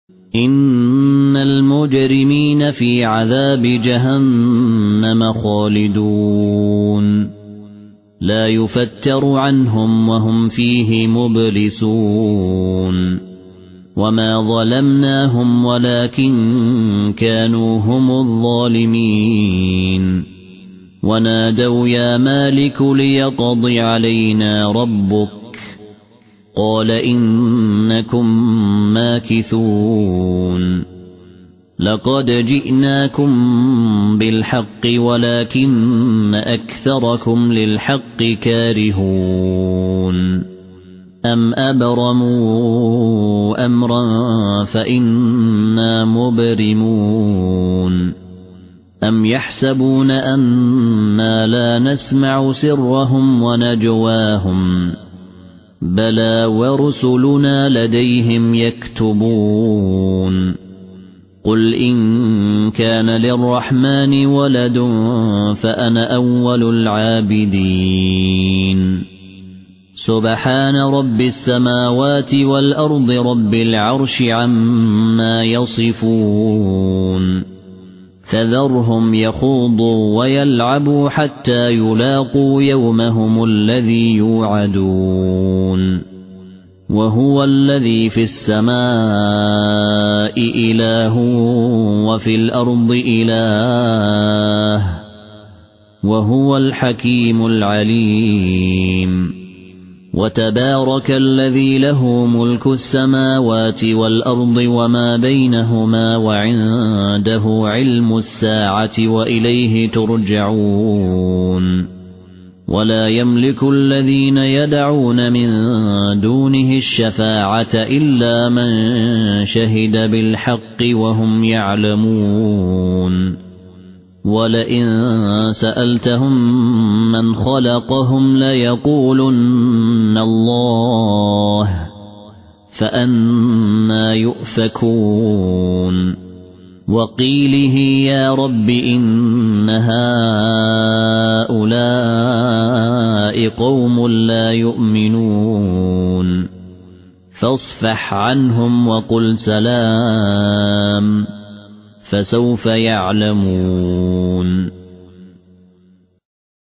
إن المجرمين في عذاب جهنم خالدون لا يفتر عنهم وهم فيه مبلسون وما ظلمناهم ولكن كانوا هم الظالمين ونادوا يا مالك ليقض علينا ربك قال إنكم ماكثون لقد جئناكم بالحق ولكن أكثركم للحق كارهون أم أبرموا أمرا فإنا مبرمون أم يحسبون أنا لا نسمع سرهم ونجواهم بلى ورسلنا لديهم يكتبون قل إن كان للرحمن ولد فأنا أول العابدين سبحان رب السماوات والأرض رب العرش عما يصفون فذرهم يخوضوا ويلعبوا حتى يلاقوا يومهم الذي يوعدون وهو الذي في السماء إله وفي الأرض إله وهو الحكيم العليم وتبارك الذي له ملك السماوات والأرض وما بينهما وعنده علم الساعة وإليه ترجعون ولا يملك الذين يدعون من دونه الشفاعة إلا من شهد بالحق وهم يعلمون ولئن سألتهم من خلقهم ليقولن الله فأنى يؤفكون وقيله يا رب إن هؤلاء قوم لا يؤمنون فاصفح عنهم وقل سلام فسوف يعلمون